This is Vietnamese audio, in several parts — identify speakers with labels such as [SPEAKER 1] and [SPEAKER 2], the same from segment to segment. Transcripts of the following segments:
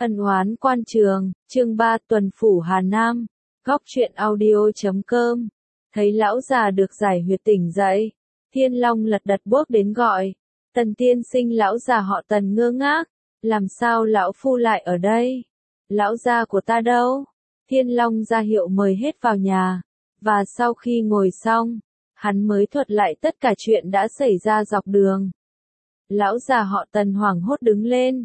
[SPEAKER 1] Ân oán quan trường, chương 3 tuần phủ Hà Nam, góc truyện audio.com. Thấy lão già được giải huyệt tỉnh dậy, Thiên Long lật đật bước đến gọi. Tần tiên sinh, lão già họ Tần ngơ ngác, làm sao lão phu lại ở đây? Lão gia của ta đâu? Thiên Long ra hiệu mời hết vào nhà, và sau khi ngồi xong, hắn mới thuật lại tất cả chuyện đã xảy ra dọc đường. Lão già họ Tần hoảng hốt đứng lên.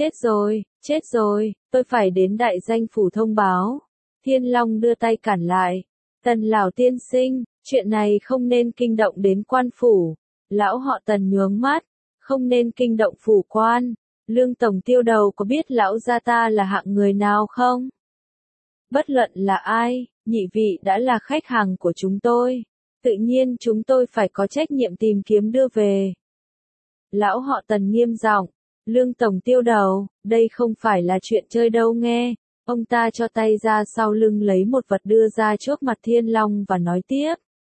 [SPEAKER 1] Chết rồi, tôi phải đến đại danh phủ thông báo. Thiên Long đưa tay cản lại. Tần lão tiên sinh, chuyện này không nên kinh động đến quan phủ. Lão họ Tần nhướng mắt, không nên kinh động phủ quan. Lương tổng tiêu đầu có biết lão gia ta là hạng người nào không? Bất luận là ai, nhị vị đã là khách hàng của chúng tôi. Tự nhiên chúng tôi phải có trách nhiệm tìm kiếm đưa về. Lão họ Tần nghiêm giọng. Lương tổng tiêu đầu, đây không phải là chuyện chơi đâu nghe. Ông ta cho tay ra sau lưng lấy một vật đưa ra trước mặt Thiên Long và nói tiếp.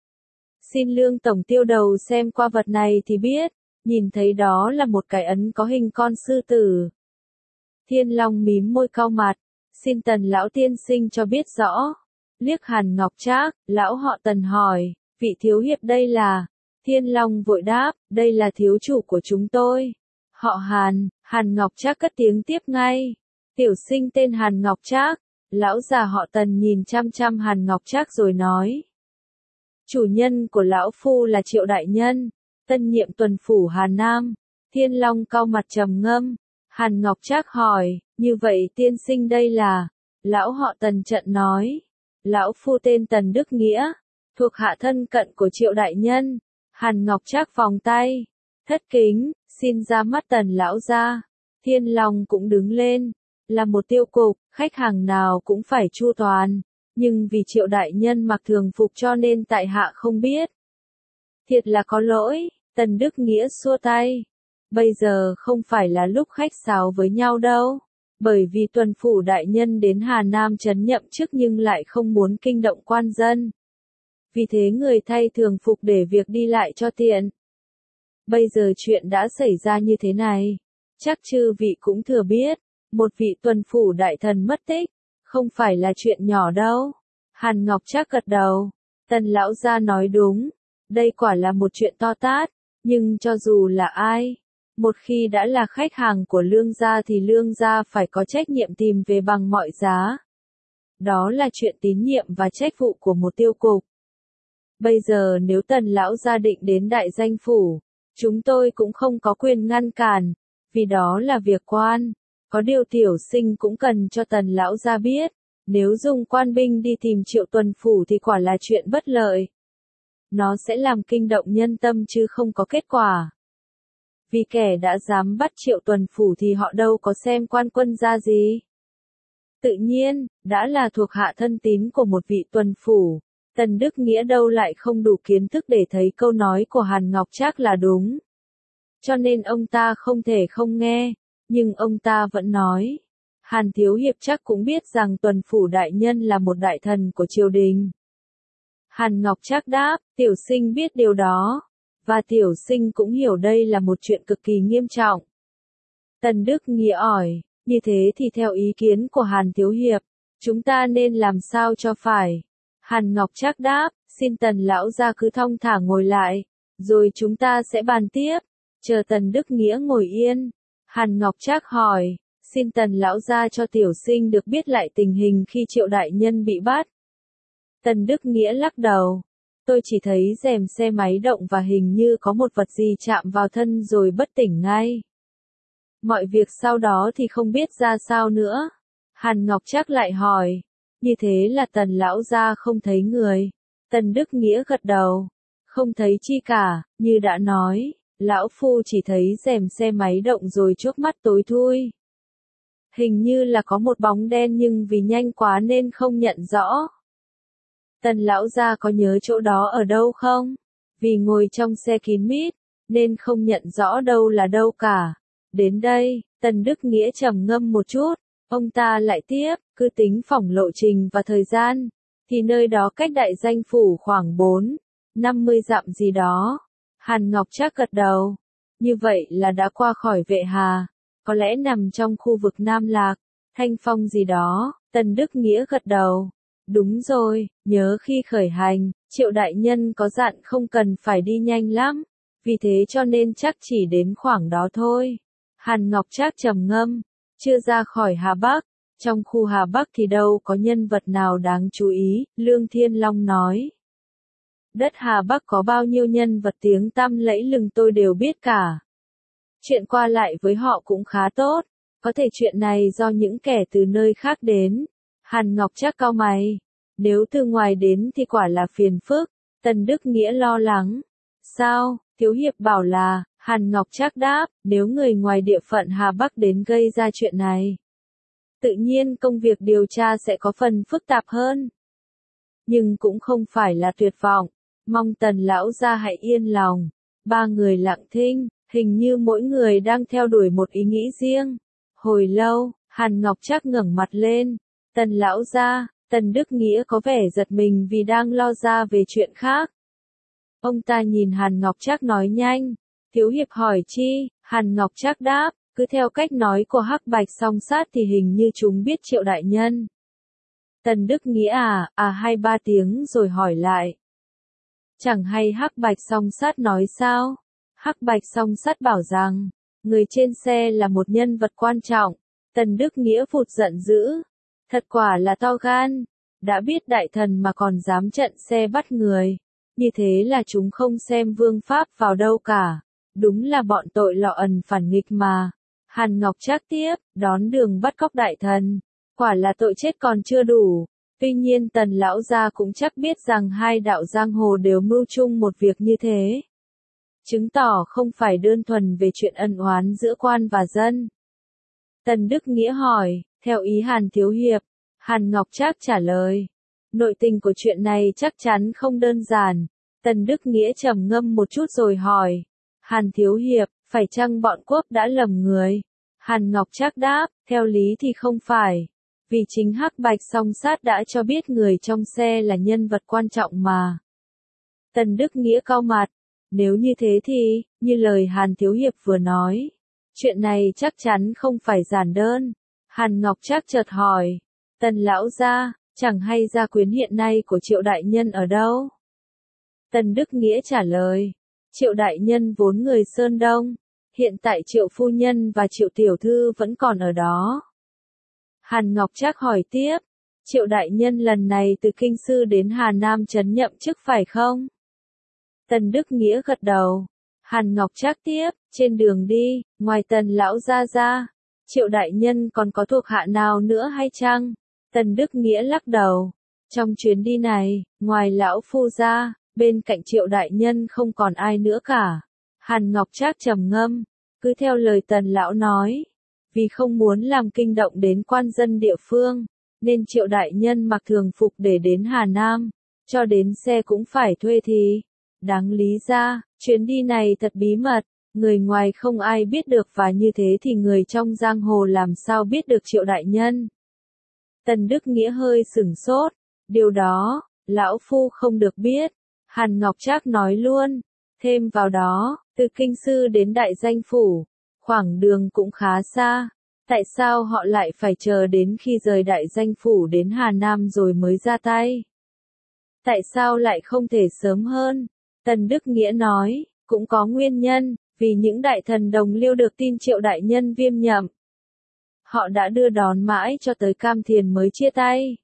[SPEAKER 1] Xin Lương tổng tiêu đầu xem qua vật này thì biết, nhìn thấy đó là một cái ấn có hình con sư tử. Thiên Long mím môi cau mặt, xin Tần lão tiên sinh cho biết rõ. Liếc Hàn Ngọc Trác, lão họ Tần hỏi, vị thiếu hiệp đây là? Thiên Long vội đáp, đây là thiếu chủ của chúng tôi. Họ Hàn. Hàn Ngọc Trác cất tiếng tiếp ngay. Tiểu sinh tên Hàn Ngọc Trác. Lão già họ Tần nhìn chăm chăm Hàn Ngọc Trác rồi nói. Chủ nhân của lão phu là Triệu đại nhân, tân nhiệm tuần phủ Hà Nam. Thiên Long cau mặt trầm ngâm. Hàn Ngọc Trác hỏi, như vậy tiên sinh đây là? Lão họ Tần trợn nói. Lão phu tên Tần Đức Nghĩa, thuộc hạ thân cận của Triệu đại nhân. Hàn Ngọc Trác vòng tay. Thất kính, xin ra mắt Tần lão gia. Thiên Long cũng đứng lên. Là một tiêu cục, khách hàng nào cũng phải chu toàn. Nhưng vì Triệu đại nhân mặc thường phục cho nên tại hạ không biết. Thiệt là có lỗi, Tần Đức Nghĩa xua tay. Bây giờ không phải là lúc khách sáo với nhau đâu. Bởi vì tuần phủ đại nhân đến Hà Nam trấn nhậm chức nhưng lại không muốn kinh động quan dân. Vì thế người thay thường phục để việc đi lại cho tiện. Bây giờ chuyện đã xảy ra như thế này. Chắc chư vị cũng thừa biết. Một vị tuần phủ đại thần mất tích. Không phải là chuyện nhỏ đâu. Hàn Ngọc Trác gật đầu. Tần lão gia nói đúng. Đây quả là một chuyện to tát. Nhưng cho dù là ai, một khi đã là khách hàng của Lương gia thì Lương gia phải có trách nhiệm tìm về bằng mọi giá. Đó là chuyện tín nhiệm và trách vụ của một tiêu cục. Bây giờ nếu Tần lão gia định đến đại danh phủ, chúng tôi cũng không có quyền ngăn cản, vì đó là việc quan. Có điều tiểu sinh cũng cần cho Tần lão gia biết, nếu dùng quan binh đi tìm Triệu tuần phủ thì quả là chuyện bất lợi. Nó sẽ làm kinh động nhân tâm chứ không có kết quả. Vì kẻ đã dám bắt Triệu tuần phủ thì họ đâu có xem quan quân ra gì. Tự nhiên, đã là thuộc hạ thân tín của một vị tuần phủ, Tần Đức Nghĩa đâu lại không đủ kiến thức để thấy câu nói của Hàn Ngọc Trác là đúng. Cho nên ông ta không thể không nghe, nhưng ông ta vẫn nói. Hàn thiếu hiệp chắc cũng biết rằng tuần phủ đại nhân là một đại thần của triều đình. Hàn Ngọc Trác đáp, tiểu sinh biết điều đó, và tiểu sinh cũng hiểu đây là một chuyện cực kỳ nghiêm trọng. Tần Đức Nghĩa hỏi, như thế thì theo ý kiến của Hàn thiếu hiệp, chúng ta nên làm sao cho phải? Hàn Ngọc Trác đáp, xin Tần lão gia cứ thong thả ngồi lại, rồi chúng ta sẽ bàn tiếp. Chờ Tần Đức Nghĩa ngồi yên, Hàn Ngọc Trác hỏi, xin Tần lão gia cho tiểu sinh được biết lại tình hình khi Triệu đại nhân bị bắt. Tần Đức Nghĩa lắc đầu, tôi chỉ thấy rèm xe máy động và hình như có một vật gì chạm vào thân rồi bất tỉnh ngay. Mọi việc sau đó thì không biết ra sao nữa. Hàn Ngọc Trác lại hỏi, như thế là Tần lão gia không thấy người. Tần Đức Nghĩa gật đầu, không thấy chi cả, như đã nói, lão phu chỉ thấy rèm xe máy động rồi trước mắt tối thui. Hình như là có một bóng đen nhưng vì nhanh quá nên không nhận rõ. Tần lão gia có nhớ chỗ đó ở đâu không? Vì ngồi trong xe kín mít, nên không nhận rõ đâu là đâu cả. Đến đây, Tần Đức Nghĩa trầm ngâm một chút, ông ta lại tiếp, cứ tính phỏng lộ trình và thời gian, thì nơi đó cách đại danh phủ khoảng 50 dặm gì đó. Hàn Ngọc Trác gật đầu. Như vậy là đã qua khỏi Vệ Hà, có lẽ nằm trong khu vực Nam Lạc. Thanh phong gì đó, Tần Đức Nghĩa gật đầu. Đúng rồi, nhớ khi khởi hành, Triệu đại nhân có dặn không cần phải đi nhanh lắm, vì thế cho nên chắc chỉ đến khoảng đó thôi. Hàn Ngọc Trác trầm ngâm, chưa ra khỏi Hà Bắc, trong khu Hà Bắc thì đâu có nhân vật nào đáng chú ý, Lương Thiên Long nói. Đất Hà Bắc có bao nhiêu nhân vật tiếng tăm lẫy lừng tôi đều biết cả. Chuyện qua lại với họ cũng khá tốt, có thể chuyện này do những kẻ từ nơi khác đến. Hàn Ngọc Trác cau mày, nếu từ ngoài đến thì quả là phiền phức, Tần Đức Nghĩa lo lắng. Sao, Thiếu Hiệp bảo là, Hàn Ngọc Trác đáp, nếu người ngoài địa phận Hà Bắc đến gây ra chuyện này. Tự nhiên công việc điều tra sẽ có phần phức tạp hơn. Nhưng cũng không phải là tuyệt vọng, mong Tần lão gia hãy yên lòng. Ba người lặng thinh, hình như mỗi người đang theo đuổi một ý nghĩ riêng. Hồi lâu, Hàn Ngọc Trác ngẩng mặt lên, Tần lão gia, Tần Đức Nghĩa có vẻ giật mình vì đang lo ra về chuyện khác. Ông ta nhìn Hàn Ngọc Trác nói nhanh, Thiếu Hiệp hỏi chi, Hàn Ngọc Trác đáp, cứ theo cách nói của Hắc Bạch Song Sát thì hình như chúng biết Triệu đại nhân. Tần Đức Nghĩa hai ba tiếng rồi hỏi lại. Chẳng hay Hắc Bạch Song Sát nói sao? Hắc Bạch Song Sát bảo rằng, người trên xe là một nhân vật quan trọng. Tần Đức Nghĩa phụt giận dữ. Thật quả là to gan. Đã biết đại thần mà còn dám trận xe bắt người. Như thế là chúng không xem vương pháp vào đâu cả. Đúng là bọn tội lọ ẩn phản nghịch mà. Hàn Ngọc Trác tiếp, đón đường bắt cóc đại thần. Quả là tội chết còn chưa đủ. Tuy nhiên Tần lão gia cũng chắc biết rằng hai đạo giang hồ đều mưu chung một việc như thế. Chứng tỏ không phải đơn thuần về chuyện ân oán giữa quan và dân. Tần Đức Nghĩa hỏi, theo ý Hàn Thiếu Hiệp, Hàn Ngọc Trác trả lời. Nội tình của chuyện này chắc chắn không đơn giản. Tần Đức Nghĩa trầm ngâm một chút rồi hỏi. Hàn Thiếu Hiệp, phải chăng bọn Quốc đã lầm người? Hàn Ngọc Trác đáp, theo lý thì không phải. Vì chính Hắc Bạch Song Sát đã cho biết người trong xe là nhân vật quan trọng mà. Tần Đức Nghĩa cau mặt. Nếu như thế thì, như lời Hàn Thiếu Hiệp vừa nói, chuyện này chắc chắn không phải giản đơn. Hàn Ngọc Trác chợt hỏi, Tần lão gia, chẳng hay gia quyến hiện nay của Triệu đại nhân ở đâu? Tần Đức Nghĩa trả lời, Triệu đại nhân vốn người Sơn Đông, hiện tại Triệu phu nhân và Triệu tiểu thư vẫn còn ở đó. Hàn Ngọc Trác hỏi tiếp, Triệu đại nhân lần này từ Kinh Sư đến Hà Nam trấn nhậm chức phải không? Tần Đức Nghĩa gật đầu. Hàn Ngọc Trác tiếp, trên đường đi, ngoài Tần lão gia ra, Triệu đại nhân còn có thuộc hạ nào nữa hay chăng? Tần Đức Nghĩa lắc đầu. Trong chuyến đi này, ngoài lão phu ra, bên cạnh Triệu đại nhân không còn ai nữa cả. Hàn Ngọc Trác trầm ngâm, cứ theo lời Tần lão nói, vì không muốn làm kinh động đến quan dân địa phương, nên Triệu đại nhân mặc thường phục để đến Hà Nam, cho đến xe cũng phải thuê thì. Đáng lý ra, chuyến đi này thật bí mật, người ngoài không ai biết được và như thế thì người trong giang hồ làm sao biết được Triệu đại nhân. Tần Đức Nghĩa hơi sửng sốt, điều đó, lão phu không được biết. Hàn Ngọc Trác nói luôn, thêm vào đó, từ Kinh Sư đến Đại Danh Phủ, khoảng đường cũng khá xa. Tại sao họ lại phải chờ đến khi rời Đại Danh Phủ đến Hà Nam rồi mới ra tay? Tại sao lại không thể sớm hơn? Tần Đức Nghĩa nói, cũng có nguyên nhân, vì những đại thần đồng liêu được tin Triệu đại nhân viêm nhậm. Họ đã đưa đón mãi cho tới Cam Thiền mới chia tay.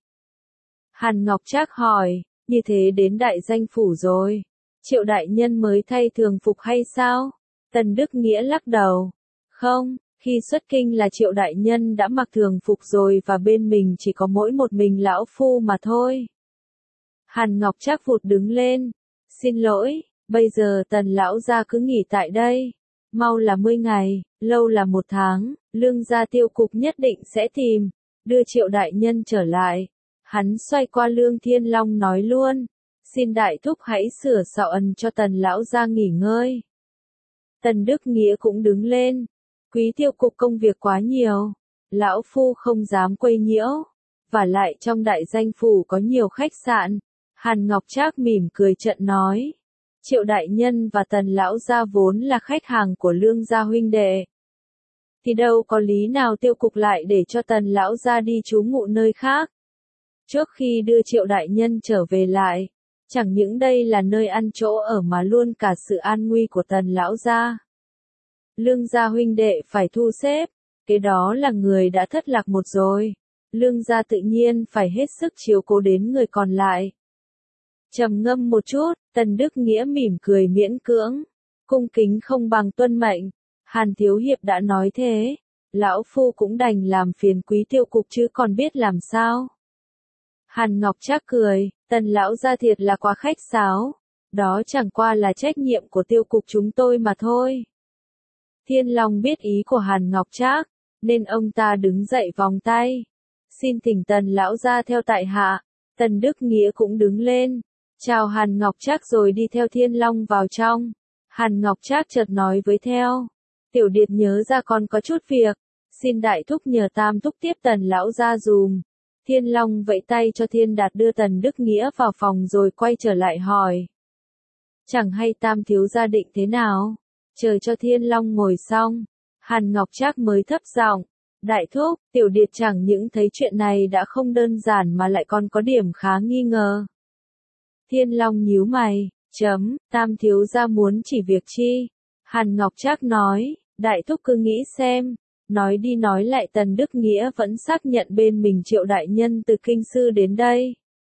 [SPEAKER 1] Hàn Ngọc Trác hỏi, như thế đến Đại Danh Phủ rồi, Triệu đại nhân mới thay thường phục hay sao? Tần Đức Nghĩa lắc đầu, không, khi xuất kinh là Triệu đại nhân đã mặc thường phục rồi và bên mình chỉ có mỗi một mình lão phu mà thôi. Hàn Ngọc Trác vụt đứng lên. Xin lỗi, bây giờ Tần lão gia cứ nghỉ tại đây. Mau là 10 ngày, lâu là 1 tháng, Lương gia tiêu cục nhất định sẽ tìm, đưa Triệu đại nhân trở lại. Hắn xoay qua Lương Thiên Long nói luôn, xin đại thúc hãy sửa sọ ẩn cho Tần lão gia nghỉ ngơi. Tần Đức Nghĩa cũng đứng lên, quý tiêu cục công việc quá nhiều, lão phu không dám quấy nhiễu, và lại trong Đại Danh Phủ có nhiều khách sạn. Hàn Ngọc Trác mỉm cười trận nói, Triệu đại nhân và Tần lão gia vốn là khách hàng của Lương gia huynh đệ. thì đâu có lý nào Tiêu Cục lại để cho Tần lão gia đi trú ngụ nơi khác. Trước khi đưa Triệu đại nhân trở về lại, chẳng những đây là nơi ăn chỗ ở mà luôn cả sự an nguy của Tần lão gia. Lương gia huynh đệ phải thu xếp, cái đó là người đã thất lạc một rồi. Lương gia tự nhiên phải hết sức chiếu cố đến người còn lại. Trầm ngâm một chút, Tần Đức Nghĩa mỉm cười miễn cưỡng. Cung kính không bằng tuân mệnh. Hàn Thiếu Hiệp đã nói thế. Lão Phu cũng đành làm phiền quý Tiêu Cục chứ còn biết làm sao. Hàn Ngọc Trác cười, Tần lão gia thiệt là quá khách sáo. Đó chẳng qua là trách nhiệm của Tiêu Cục chúng tôi mà thôi. Thiên Long biết ý của Hàn Ngọc Trác, nên ông ta đứng dậy vòng tay. Xin thỉnh Tần lão gia theo tại hạ. Tần Đức Nghĩa cũng đứng lên, chào Hàn Ngọc Trác rồi đi theo Thiên Long vào trong. Hàn Ngọc Trác chợt nói với theo, Tiểu Điệt nhớ ra con có chút việc, xin đại thúc nhờ Tam thúc tiếp Tần lão gia dùm. Thiên Long vẫy tay cho Thiên Đạt đưa Tần Đức Nghĩa vào phòng rồi quay trở lại hỏi. Chẳng hay Tam thiếu gia định thế nào? Chờ cho Thiên Long ngồi xong, Hàn Ngọc Trác mới thấp giọng, đại thúc, Tiểu Điệt chẳng những thấy chuyện này đã không đơn giản mà lại còn có điểm khá nghi ngờ. Thiên Long nhíu mày, Tam thiếu gia muốn chỉ việc chi? Hàn Ngọc Trác nói, đại thúc cứ nghĩ xem. Nói đi nói lại Tần Đức Nghĩa vẫn xác nhận bên mình Triệu đại nhân từ kinh sư đến đây.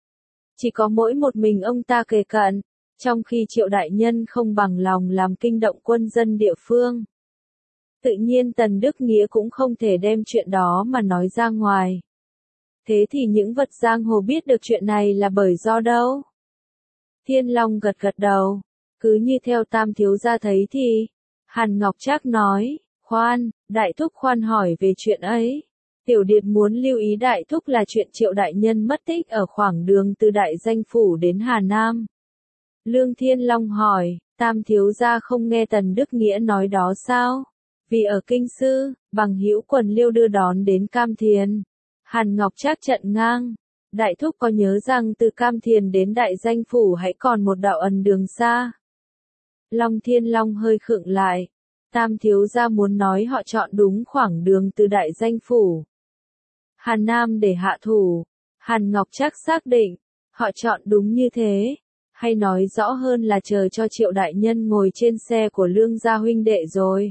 [SPEAKER 1] Chỉ có mỗi một mình ông ta kề cận, trong khi Triệu đại nhân không bằng lòng làm kinh động quân dân địa phương. Tự nhiên Tần Đức Nghĩa cũng không thể đem chuyện đó mà nói ra ngoài. Thế thì những vật giang hồ biết được chuyện này là bởi do đâu? Thiên Long gật gật đầu, cứ như theo Tam thiếu gia thấy thì. Hàn Ngọc Trác nói, khoan, đại thúc khoan hỏi về chuyện ấy. Tiểu Điệt muốn lưu ý đại thúc là chuyện Triệu đại nhân mất tích ở khoảng đường từ Đại Danh Phủ đến Hà Nam. Lương Thiên Long hỏi, Tam thiếu gia không nghe Tần Đức Nghĩa nói đó sao? Vì ở kinh sư, bằng hữu quần liêu đưa đón đến Cam Thiền. Hàn Ngọc Trác trận ngang. Đại thúc có nhớ rằng từ Cam Thiền đến Đại Danh Phủ hãy còn một đạo ẩn đường xa. Long Thiên Long hơi khựng lại. Tam thiếu gia muốn nói họ chọn đúng khoảng đường từ Đại Danh Phủ Hà Nam để hạ thủ. Hàn Ngọc Trác xác định, họ chọn đúng như thế. Hay nói rõ hơn là chờ cho Triệu đại nhân ngồi trên xe của Lương gia huynh đệ rồi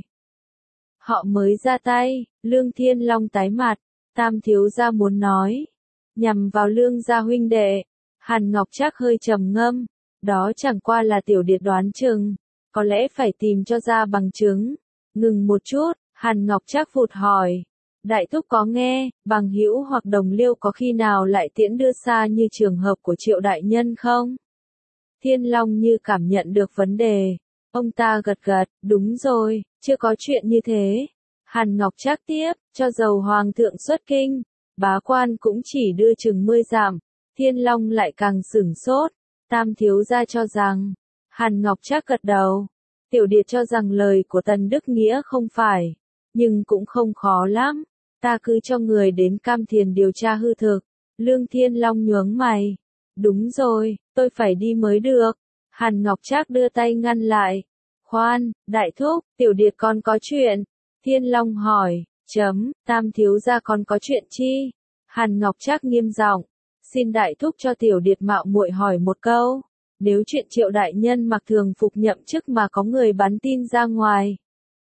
[SPEAKER 1] họ mới ra tay. Lương Thiên Long tái mặt, Tam thiếu gia muốn nói nhằm vào Lương gia huynh đệ. Hàn Ngọc Trác hơi trầm ngâm, đó chẳng qua là Tiểu Điệt đoán chừng, có lẽ phải tìm cho ra bằng chứng. Ngừng một chút, Hàn Ngọc Trác vụt hỏi, đại thúc có nghe, bằng hữu hoặc đồng liêu có khi nào lại tiễn đưa xa như trường hợp của Triệu đại nhân không? Thiên Long như cảm nhận được vấn đề, ông ta gật gật, đúng rồi, chưa có chuyện như thế. Hàn Ngọc Trác tiếp, cho dầu hoàng thượng xuất kinh, bá quan cũng chỉ đưa chừng 10 dặm. Thiên Long lại càng sửng sốt, Tam thiếu gia cho rằng. Hàn Ngọc Trác gật đầu, Tiểu Điệt cho rằng lời của Tần Đức Nghĩa không phải, nhưng cũng không khó lắm. Ta cứ cho người đến Cam Thiền điều tra hư thực. Lương Thiên Long nhướng mày, đúng rồi, tôi phải đi mới được. Hàn Ngọc Trác đưa tay ngăn lại. Khoan, đại thúc, Tiểu Điệt con có chuyện. Thiên Long hỏi, Tam thiếu gia con có chuyện chi? Hàn Ngọc Trác nghiêm giọng, xin đại thúc cho Tiểu Điệt mạo muội hỏi một câu. Nếu chuyện Triệu đại nhân mặc thường phục nhậm chức mà có người bắn tin ra ngoài,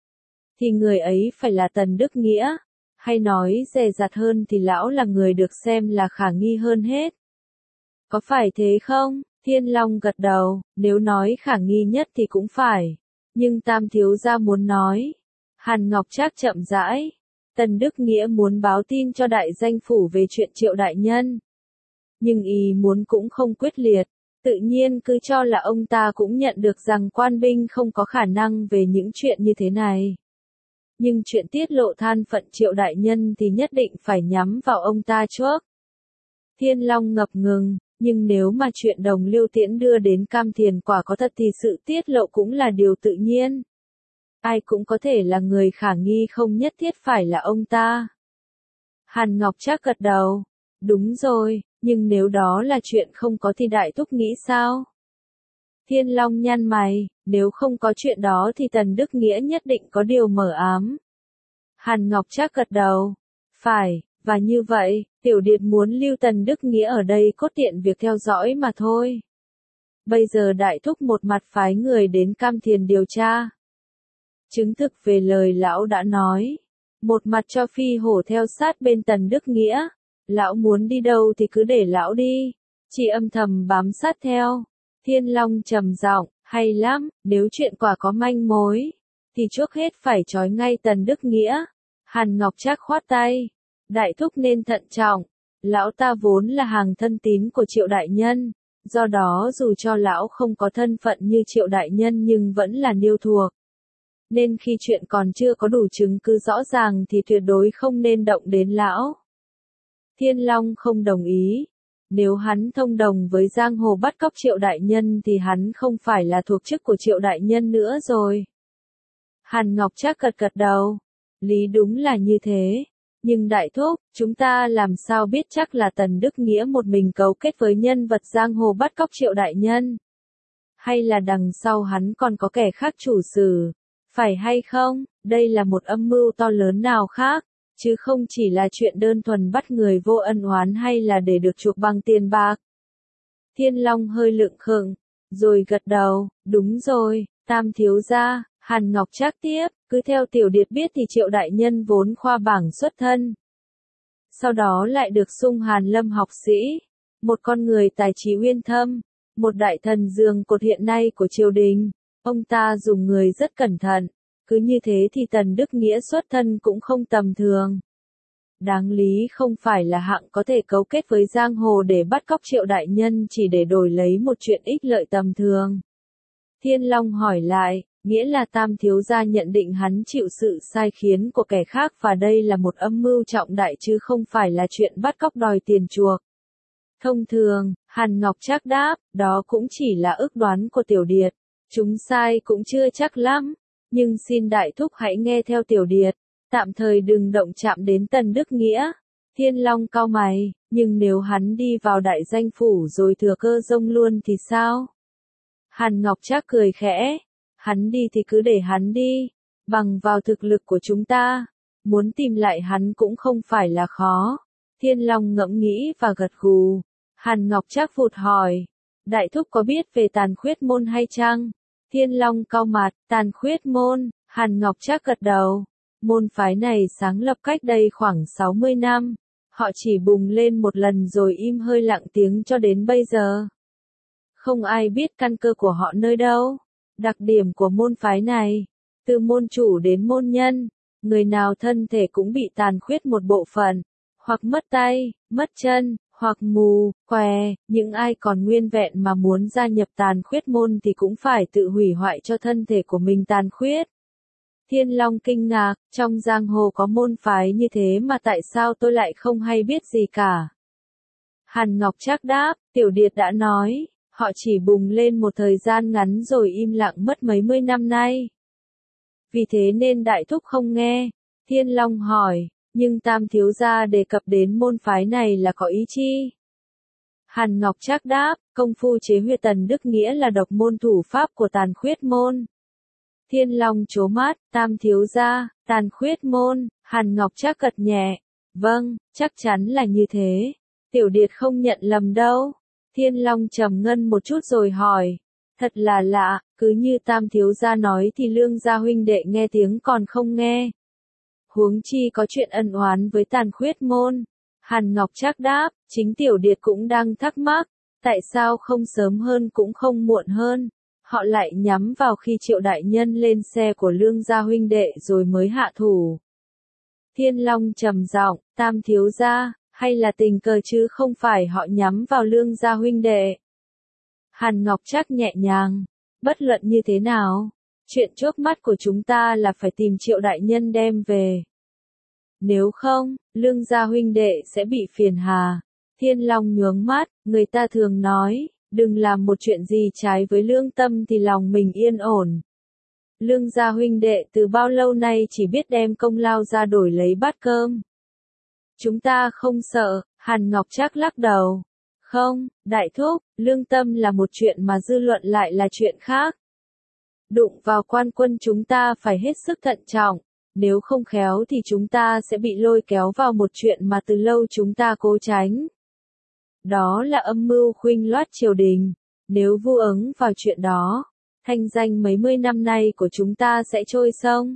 [SPEAKER 1] thì người ấy phải là Tần Đức Nghĩa, hay nói dè dặt hơn thì lão là người được xem là khả nghi hơn hết. Có phải thế không? Thiên Long gật đầu, nếu nói khả nghi nhất thì cũng phải. Nhưng Tam thiếu gia muốn nói. Hàn Ngọc Trác chậm rãi. Tần Đức Nghĩa muốn báo tin cho Đại Danh Phủ về chuyện Triệu đại nhân. Nhưng ý muốn cũng không quyết liệt. Tự nhiên cứ cho là ông ta cũng nhận được rằng quan binh không có khả năng về những chuyện như thế này. Nhưng chuyện tiết lộ than phận Triệu đại nhân thì nhất định phải nhắm vào ông ta trước. Thiên Long ngập ngừng, nhưng nếu mà chuyện đồng liêu tiễn đưa đến Cam Thiền quả có thật thì sự tiết lộ cũng là điều tự nhiên. Ai cũng có thể là người khả nghi, không nhất thiết phải là ông ta. Hàn Ngọc Trác gật đầu, đúng rồi, nhưng nếu đó là chuyện không có thì đại thúc nghĩ sao? Thiên Long nhăn mày, nếu không có chuyện đó thì Tần Đức Nghĩa nhất định có điều mờ ám. Hàn Ngọc Trác gật đầu. Phải, và như vậy, Tiểu Điệt muốn lưu Tần Đức Nghĩa ở đây cốt tiện việc theo dõi mà thôi. Bây giờ đại thúc một mặt phái người đến Cam Thiền điều tra. Chứng thực về lời lão đã nói. Một mặt cho Phi Hổ theo sát bên Tần Đức Nghĩa. Lão muốn đi đâu thì cứ để lão đi. Chỉ âm thầm bám sát theo. Thiên Long trầm giọng, hay lắm, nếu chuyện quả có manh mối, thì trước hết phải trói ngay Tần Đức Nghĩa. Hàn Ngọc Trác khoát tay. Đại thúc nên thận trọng. Lão ta vốn là hàng thân tín của Triệu đại nhân. Do đó dù cho lão không có thân phận như Triệu đại nhân nhưng vẫn là niêu thuộc. Nên khi chuyện còn chưa có đủ chứng cứ rõ ràng thì tuyệt đối không nên động đến lão. Thiên Long không đồng ý. Nếu hắn thông đồng với giang hồ bắt cóc Triệu đại nhân thì hắn không phải là thuộc chức của Triệu đại nhân nữa rồi. Hàn Ngọc Trác gật gật đầu. Lý đúng là như thế. Nhưng đại thúc, chúng ta làm sao biết chắc là Tần Đức Nghĩa một mình cấu kết với nhân vật giang hồ bắt cóc Triệu đại nhân? Hay là đằng sau hắn còn có kẻ khác chủ sử? Phải hay không? Đây là một âm mưu to lớn nào khác, chứ không chỉ là chuyện đơn thuần bắt người vô ân oán hay là để được chuộc bằng tiền bạc. Thiên Long hơi lưỡng khựng, rồi gật đầu, đúng rồi, Tam thiếu gia. Hàn Ngọc Trác tiếp, cứ theo Tiểu Điệt biết thì Triệu đại nhân vốn khoa bảng xuất thân. Sau đó lại được xung Hàn Lâm học sĩ, một con người tài trí uyên thâm, một đại thần giường cột hiện nay của triều đình. Ông ta dùng người rất cẩn thận, cứ như thế thì Tần Đức Nghĩa xuất thân cũng không tầm thường. Đáng lý không phải là hạng có thể cấu kết với giang hồ để bắt cóc Triệu đại nhân chỉ để đổi lấy một chuyện ích lợi tầm thường. Thiên Long hỏi lại. Nghĩa là Tam thiếu gia nhận định hắn chịu sự sai khiến của kẻ khác và đây là một âm mưu trọng đại chứ không phải là chuyện bắt cóc đòi tiền chuộc. Thông thường, Hàn Ngọc Trác đáp, đó cũng chỉ là ước đoán của Tiểu Điệt. Chúng sai cũng chưa chắc lắm, nhưng xin đại thúc hãy nghe theo Tiểu Điệt, tạm thời đừng động chạm đến Tần Đức Nghĩa. Thiên Long cau mày, nhưng nếu hắn đi vào đại danh phủ rồi thừa cơ rông luôn thì sao? Hàn Ngọc Trác cười khẽ. Hắn đi thì cứ để hắn đi, bằng vào thực lực của chúng ta, muốn tìm lại hắn cũng không phải là khó. Thiên Long ngẫm nghĩ và gật gù. Hàn Ngọc Trác vụt hỏi, đại thúc có biết về Tàn Khuyết môn hay chăng? Thiên Long cau mặt, Tàn Khuyết môn. Hàn Ngọc Trác gật đầu. Môn phái này sáng lập cách đây khoảng 60 năm, họ chỉ bùng lên một lần rồi im hơi lặng tiếng cho đến bây giờ. Không ai biết căn cơ của họ nơi đâu. Đặc điểm của môn phái này, từ môn chủ đến môn nhân, người nào thân thể cũng bị tàn khuyết một bộ phận, hoặc mất tay, mất chân, hoặc mù, què, những ai còn nguyên vẹn mà muốn gia nhập tàn khuyết môn thì cũng phải tự hủy hoại cho thân thể của mình tàn khuyết. Thiên Long kinh ngạc, trong giang hồ có môn phái như thế mà tại sao tôi lại không hay biết gì cả? Hàn Ngọc Trác đáp, Tiểu Điệt đã nói. Họ chỉ bùng lên một thời gian ngắn rồi im lặng mất mấy mươi năm nay. Vì thế nên đại thúc không nghe. Thiên Long hỏi, nhưng Tam thiếu gia đề cập đến môn phái này là có ý chi? Hàn Ngọc Trác đáp, công phu chế huyệt Tần Đức Nghĩa là độc môn thủ pháp của Tàn Khuyết môn. Thiên Long trố mắt, Tam thiếu gia, Tàn Khuyết môn. Hàn Ngọc Trác gật nhẹ. Vâng, chắc chắn là như thế. Tiểu Điệt không nhận lầm đâu. Thiên Long trầm ngâm một chút rồi hỏi, thật là lạ, cứ như Tam thiếu gia nói thì Lương gia huynh đệ nghe tiếng còn không nghe. Huống chi có chuyện ân oán với Tàn Khuyết môn. Hàn Ngọc Trác đáp, chính Tiểu Điệt cũng đang thắc mắc, tại sao không sớm hơn cũng không muộn hơn, họ lại nhắm vào khi Triệu đại nhân lên xe của Lương gia huynh đệ rồi mới hạ thủ. Thiên Long trầm giọng, Tam thiếu gia, hay là tình cờ chứ không phải họ nhắm vào Lương gia huynh đệ? Hàn Ngọc Trác nhẹ nhàng, bất luận như thế nào, chuyện trước mắt của chúng ta là phải tìm Triệu đại nhân đem về. Nếu không, Lương gia huynh đệ sẽ bị phiền hà. Thiên Long nhướng mắt, người ta thường nói, đừng làm một chuyện gì trái với lương tâm thì lòng mình yên ổn. Lương gia huynh đệ từ bao lâu nay chỉ biết đem công lao ra đổi lấy bát cơm. Chúng ta không sợ. Hàn Ngọc Trác lắc đầu. Không, đại thúc, lương tâm là một chuyện mà dư luận lại là chuyện khác. Đụng vào quan quân chúng ta phải hết sức thận trọng. Nếu không khéo thì chúng ta sẽ bị lôi kéo vào một chuyện mà từ lâu chúng ta cố tránh. Đó là âm mưu khuỳnh loát triều đình. Nếu vu ứng vào chuyện đó, thanh danh mấy mươi năm nay của chúng ta sẽ trôi sông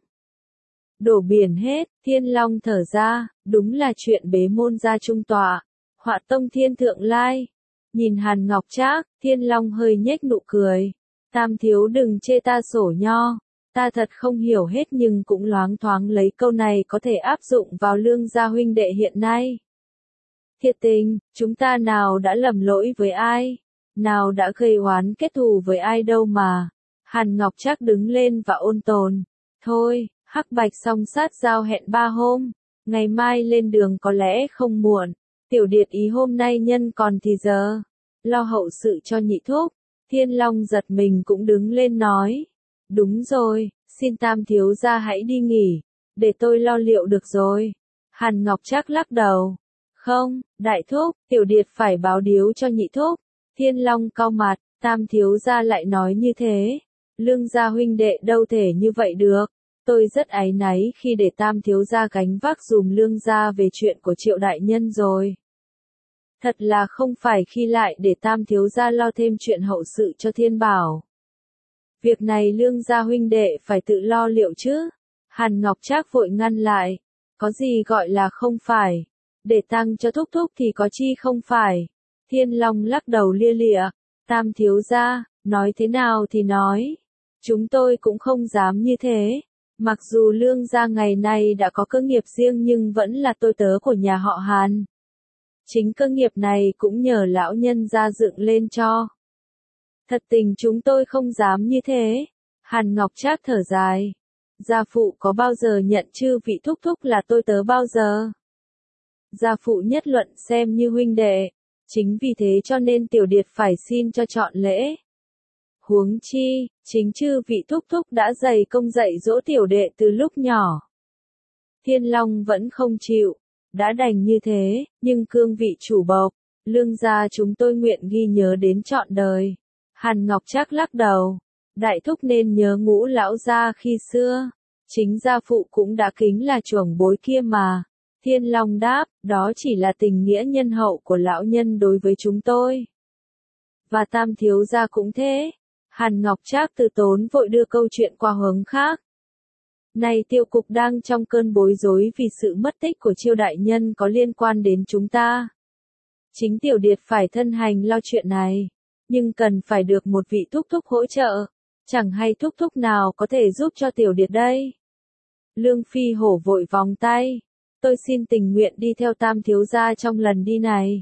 [SPEAKER 1] đổ biển hết. Thiên Long thở ra, đúng là chuyện bế môn gia trung tọa, họa tông thiên thượng lai. Nhìn Hàn Ngọc Trác, Thiên Long hơi nhếch nụ cười. Tam thiếu đừng chê ta sổ nho, ta thật không hiểu hết nhưng cũng loáng thoáng lấy câu này có thể áp dụng vào Lương gia huynh đệ hiện nay. Thiệt tình, chúng ta nào đã lầm lỗi với ai, nào đã gây oán kết thù với ai đâu mà. Hàn Ngọc Trác đứng lên và ôn tồn. Thôi, Hắc Bạch song sát giao hẹn 3 hôm, ngày mai lên đường có lẽ không muộn. Tiểu Điệt ý hôm nay nhân còn thì giờ, lo hậu sự cho nhị thúc. Thiên Long giật mình cũng đứng lên nói. Đúng rồi, xin Tam thiếu gia hãy đi nghỉ, để tôi lo liệu được rồi. Hàn Ngọc Trác lắc đầu. Không, đại thúc, Tiểu Điệt phải báo điếu cho nhị thúc. Thiên Long cau mặt, Tam thiếu gia lại nói như thế. Lương gia huynh đệ đâu thể như vậy được. Tôi rất áy náy khi để Tam thiếu gia gánh vác dùm Lương gia về chuyện của Triệu đại nhân rồi. Thật là không phải khi lại để Tam thiếu gia lo thêm chuyện hậu sự cho Thiên Bảo. Việc này Lương gia huynh đệ phải tự lo liệu chứ. Hàn Ngọc Trác vội ngăn lại. Có gì gọi là không phải. Để tăng cho thúc thúc thì có chi không phải. Thiên Long lắc đầu lia lịa. Tam thiếu gia, nói thế nào thì nói. Chúng tôi cũng không dám như thế. Mặc dù Lương gia ngày nay đã có cơ nghiệp riêng nhưng vẫn là tôi tớ của nhà họ Hàn. Chính cơ nghiệp này cũng nhờ lão nhân gia dựng lên cho. Thật tình chúng tôi không dám như thế. Hàn Ngọc Trác thở dài. Gia phụ có bao giờ nhận chư vị thúc thúc là tôi tớ bao giờ? Gia phụ nhất luận xem như huynh đệ. Chính vì thế cho nên Tiểu Điệt phải xin cho chọn lễ. Huống chi, chính chư vị thúc thúc đã dày công dạy dỗ tiểu đệ từ lúc nhỏ. Thiên Long vẫn không chịu. Đã đành như thế, nhưng cương vị chủ bộc, Lương gia chúng tôi nguyện ghi nhớ đến trọn đời. Hàn Ngọc Trác lắc đầu. Đại thúc nên nhớ Ngũ lão gia khi xưa. Chính gia phụ cũng đã kính là trưởng bối kia mà. Thiên Long đáp, đó chỉ là tình nghĩa nhân hậu của lão nhân đối với chúng tôi. Và Tam thiếu gia cũng thế. Hàn Ngọc Trác từ tốn vội đưa câu chuyện qua hướng khác. Này Tiêu cục đang trong cơn bối rối vì sự mất tích của Chiêu đại nhân có liên quan đến chúng ta. Chính Tiểu Điệt phải thân hành lo chuyện này, nhưng cần phải được một vị thúc thúc hỗ trợ. Chẳng hay thúc thúc nào có thể giúp cho Tiểu Điệt đây. Lương Phi Hổ vội vòng tay. Tôi xin tình nguyện đi theo Tam thiếu gia trong lần đi này.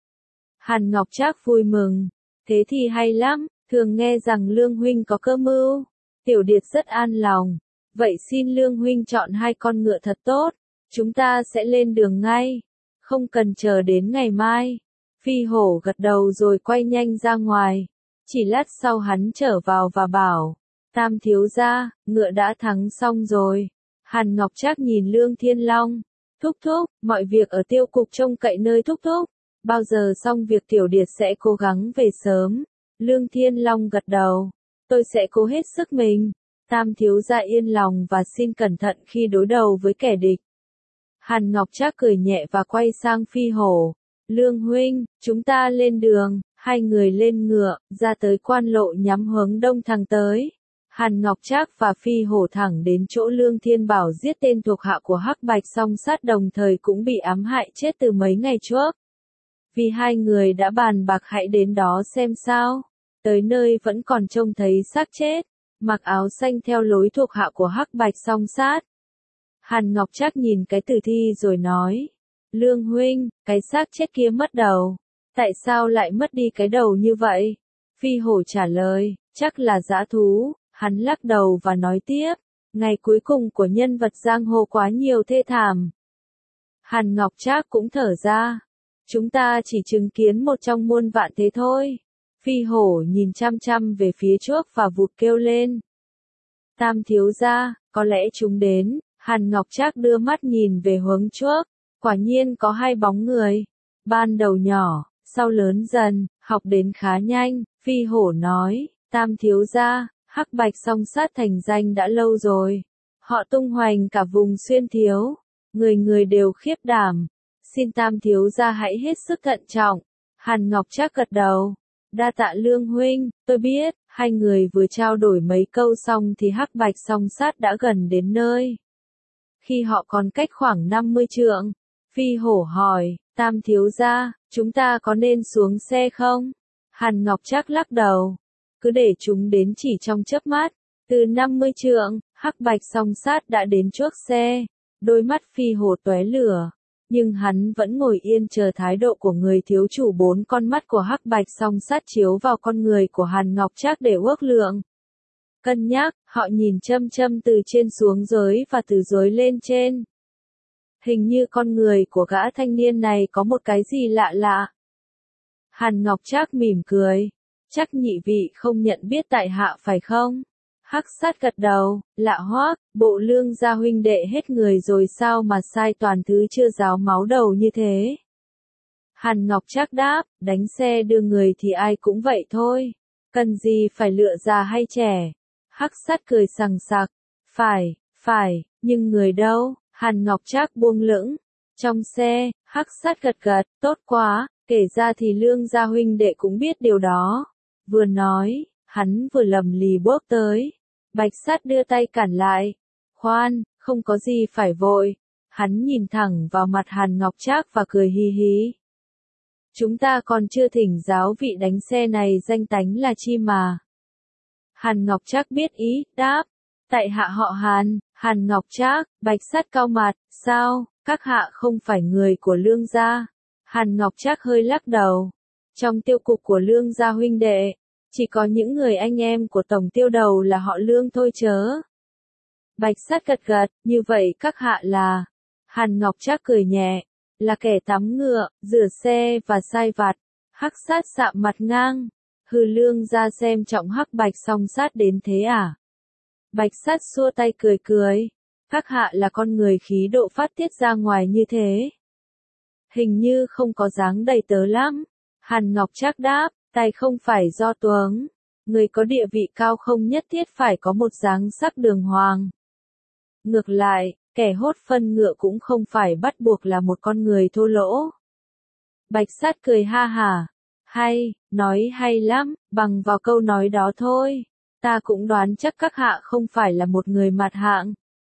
[SPEAKER 1] Hàn Ngọc Trác vui mừng. Thế thì hay lắm, thường nghe rằng Lương huynh có cơ mưu. Tiểu Điệt rất an lòng. Vậy xin Lương huynh chọn 2 con ngựa thật tốt. Chúng ta sẽ lên đường ngay. Không cần chờ đến ngày mai. Phi Hổ gật đầu rồi quay nhanh ra ngoài. Chỉ lát sau hắn trở vào và bảo. Tam thiếu gia, ngựa đã thắng xong rồi. Hàn Ngọc Trác nhìn Lương Thiên Long. Thúc thúc, mọi việc ở Tiêu cục trông cậy nơi thúc thúc. Bao giờ xong việc Tiểu Điệt sẽ cố gắng về sớm. Lương Thiên Long gật đầu. Tôi sẽ cố hết sức mình. Tam thiếu gia yên lòng và xin cẩn thận khi đối đầu với kẻ địch. Hàn Ngọc Trác cười nhẹ và quay sang Phi Hổ. Lương huynh, chúng ta lên đường. 2 người lên ngựa, ra tới quan lộ nhắm hướng đông thẳng tới. Hàn Ngọc Trác và Phi Hổ thẳng đến chỗ Lương Thiên Bảo giết tên thuộc hạ của Hắc Bạch song sát đồng thời cũng bị ám hại chết từ mấy ngày trước. Vì 2 người đã bàn bạc hãy đến đó xem sao. Tới nơi vẫn còn trông thấy xác chết. Mặc áo xanh theo lối thuộc hạ của Hắc Bạch song sát. Hàn Ngọc Trác nhìn cái tử thi rồi nói. Lương huynh, cái xác chết kia mất đầu. Tại sao lại mất đi cái đầu như vậy? Phi Hổ trả lời, chắc là dã thú. Hắn lắc đầu và nói tiếp. Ngày cuối cùng của nhân vật giang hồ quá nhiều thê thảm. Hàn Ngọc Trác cũng thở ra. Chúng ta chỉ chứng kiến một trong muôn vạn thế thôi. Phi Hổ nhìn chăm chăm về phía trước và vụt kêu lên. Tam thiếu gia, có lẽ chúng đến. Hàn Ngọc Trác đưa mắt nhìn về hướng trước. Quả nhiên có 2 bóng người. Ban đầu nhỏ, sau lớn dần, học đến khá nhanh. Phi Hổ nói, Tam thiếu gia, Hắc Bạch song sát thành danh đã lâu rồi. Họ tung hoành cả vùng Xuyên thiếu. Người người đều khiếp đảm. Xin Tam thiếu gia hãy hết sức thận trọng. Hàn Ngọc Trác gật đầu. Đa tạ Lương huynh, tôi biết. Hai người vừa trao đổi mấy câu xong thì Hắc Bạch Song Sát đã gần đến nơi. Khi họ còn cách khoảng 50 trượng, Phi Hổ hỏi, Tam thiếu gia, chúng ta có nên xuống xe không? Hàn Ngọc Trác lắc đầu. Cứ để chúng đến chỉ trong chớp mắt. Từ 50 trượng, Hắc Bạch Song Sát đã đến trước xe. Đôi mắt Phi Hổ tóe lửa. Nhưng hắn vẫn ngồi yên chờ thái độ của người thiếu chủ. Bốn con mắt của Hắc Bạch Song Sát chiếu vào con người của Hàn Ngọc Trác để ước lượng. Cân nhắc, họ nhìn chăm chăm từ trên xuống dưới và từ dưới lên trên. Hình như con người của gã thanh niên này có một cái gì lạ lạ. Hàn Ngọc Trác mỉm cười. Chắc nhị vị không nhận biết tại hạ phải không? Hắc Sát gật đầu, lạ hoắc, bộ Lương gia huynh đệ hết người rồi sao mà sai toàn thứ chưa ráo máu đầu như thế? Hàn Ngọc Trác đáp, đánh xe đưa người thì ai cũng vậy thôi. Cần gì phải lựa già hay trẻ? Hắc Sát cười sằng sặc, phải, nhưng người đâu? Hàn Ngọc Trác buông lửng. Trong xe, Hắc Sát gật gật, tốt quá, kể ra thì Lương gia huynh đệ cũng biết điều đó. Vừa nói, hắn vừa lầm lì bước tới. Bạch Sát đưa tay cản lại. Khoan, không có gì phải vội. Hắn nhìn thẳng vào mặt Hàn Ngọc Trác và cười hi hí. Chúng ta còn chưa thỉnh giáo vị đánh xe này danh tánh là chi mà. Hàn Ngọc Trác biết ý, đáp. Tại hạ họ Hàn, Hàn Ngọc Trác. Bạch Sát cau mặt, sao, các hạ không phải người của Lương gia? Hàn Ngọc Trác hơi lắc đầu. Trong tiêu cục của Lương gia huynh đệ, chỉ có những người anh em của tổng tiêu đầu là họ Lương thôi chớ. Bạch Sát gật gật, như vậy các hạ là. Hàn Ngọc Trác cười nhẹ, là kẻ tắm ngựa, rửa xe và sai vặt. Hắc Sát sạm mặt ngang. Hừ, Lương gia xem trọng Hắc Bạch Song Sát đến thế à? Bạch Sát xua tay cười cười. Các hạ là con người khí độ phát tiết ra ngoài như thế. Hình như không có dáng đầy tớ lắm. Hàn Ngọc Trác đáp, tài không phải do tuống. Người có địa vị cao không nhất thiết phải có một dáng sắc đường hoàng. Ngược lại, kẻ hốt phân ngựa cũng không phải bắt buộc là một con người thô lỗ. Bạch Sát cười ha hả. Hay, nói hay lắm, bằng vào câu nói đó thôi. Ta cũng đoán chắc các hạ không phải là một người mặt hạng.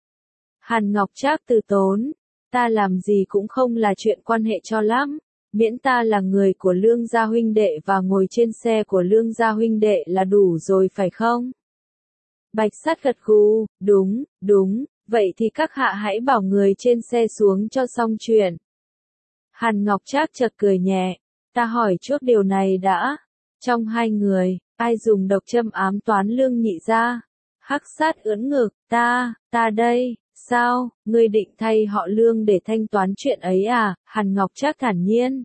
[SPEAKER 1] Hàn Ngọc Trác từ tốn. Ta làm gì cũng không là chuyện quan hệ cho lắm. Miễn ta là người của Lương gia huynh đệ và ngồi trên xe của Lương gia huynh đệ là đủ rồi phải không? Bạch Sát gật gù, đúng, vậy thì các hạ hãy bảo người trên xe xuống cho xong chuyện. Hàn Ngọc Trác chợt cười nhẹ, ta hỏi trước điều này đã. Trong hai người, ai dùng độc châm ám toán Lương nhị gia? Hắc Sát ưỡn ngực, ta đây. Sao, ngươi định thay họ Lương để thanh toán chuyện ấy à? Hàn Ngọc Trác thản nhiên.